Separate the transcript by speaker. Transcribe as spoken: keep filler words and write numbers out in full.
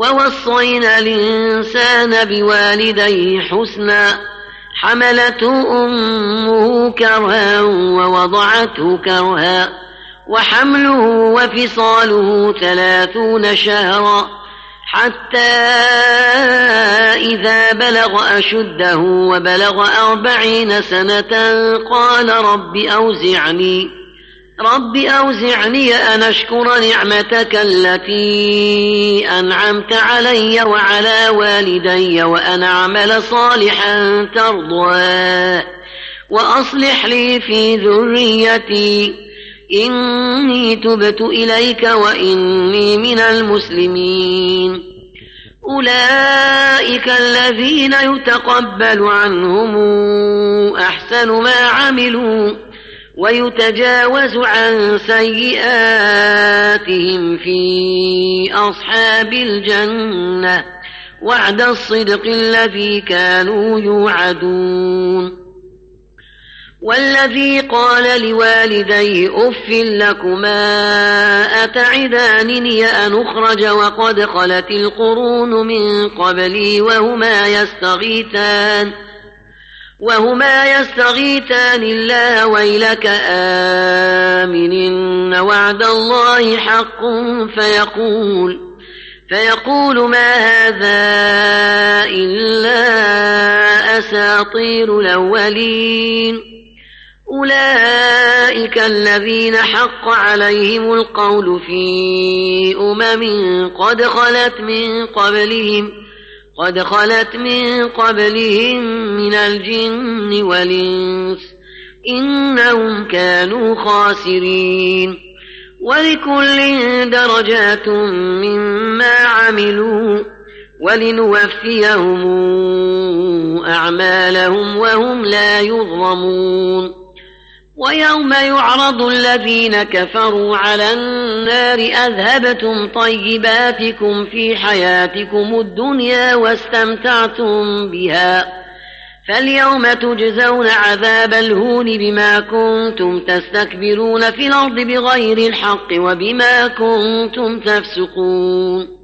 Speaker 1: ووصينا الإنسان بوالديه حسنا حملته أمه كرها ووضعته كرها وحمله وفصاله ثلاثون شهرا حتى إذا بلغ أشده وبلغ أربعين سنة قال رب أوزعني رب أوزعني أن أشكر نعمتك التي أنعمت علي وعلى والدي وأن أعمل صالحا ترضاه وأصلح لي في ذريتي إني تبت إليك وإني من المسلمين. أولئك الذين يتقبل عنهم أحسن ما عملوا ويتجاوز عن سيئاتهم في أصحاب الجنة وعد الصدق الذي كانوا يوعدون. والذي قال لوالديه أف لكما أتعدانني أن أخرج وقد خلت القرون من قبلي وهما يستغيثان وهما يستغيثان الله ويلك آمن وعد الله حق فيقول فيقول ما هذا إلا أساطير الأولين. أولئك الذين حق عليهم القول في أمم قد خلت من قبلهم قد خلت من قبلهم من الجن والإنس إنهم كانوا خاسرين. ولكل درجات مما عملوا ولنوفيهم أعمالهم وهم لا يظلمون. ويوم يعرض الذين كفروا على النار أذهبتم طيباتكم في حياتكم الدنيا واستمتعتم بها فاليوم تجزون عذاب الهون بما كنتم تستكبرون في الأرض بغير الحق وبما كنتم تفسقون.